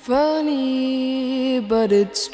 Funny, but it's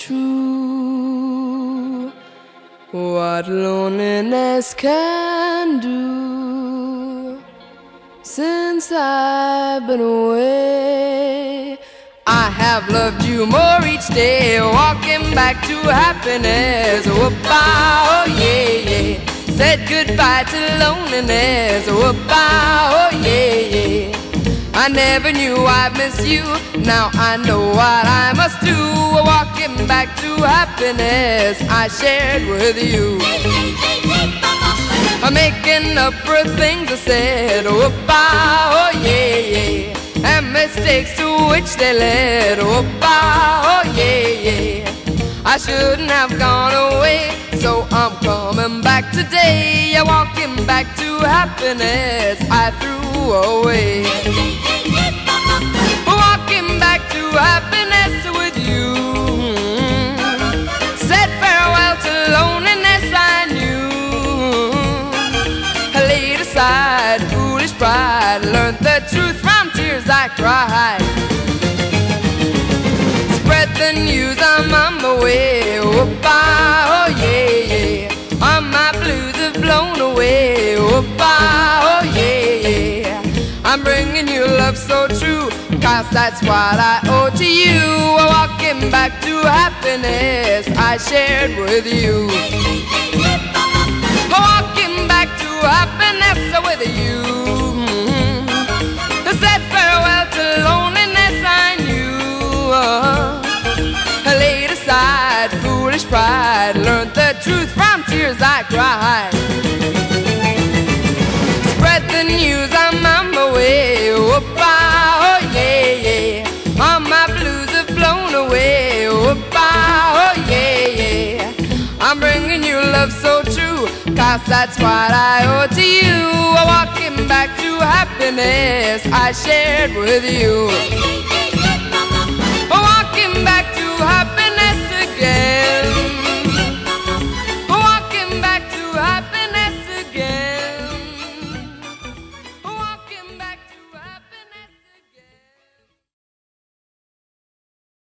true what loneliness can do. Since I've been away, I have loved you more each day, walking back to happiness. Whoop-ah, oh yeah, yeah. Said goodbye to loneliness. Whoop-ah, oh yeah, yeah. I never knew I'd miss you, now I know what I must do. Walking back to happiness I shared with you. I'm making up for things I said. Whoop-ah, oh yeah, yeah. And mistakes to which they led. Whoop-ah, oh yeah, yeah. I shouldn't have gone away, so I'm coming back today. Walking back to happiness I threw away. Walking back to happiness with you. Said farewell to loneliness I knew. I laid aside foolish pride, learned the truth from tears I cried. Spread the news, I'm on my way. Whoop-ah, oh yeah, yeah. All my blues have blown away. Whoop-ah, oh yeah, yeah. I'm bringing you love so true, 'cause that's what I owe to you. Walking back to happiness I shared with you. Walking back to happiness with you. I said farewell to loneliness I knew. I laid aside foolish pride, learned the truth from tears I cried. Spread the news, I'm on my way. Whoop-ah, oh yeah, yeah. All my blues have blown away. Whoop-ah, oh yeah, yeah. I'm bringing you love so true, 'cause that's what I owe to you. Walking back to happiness I shared with you.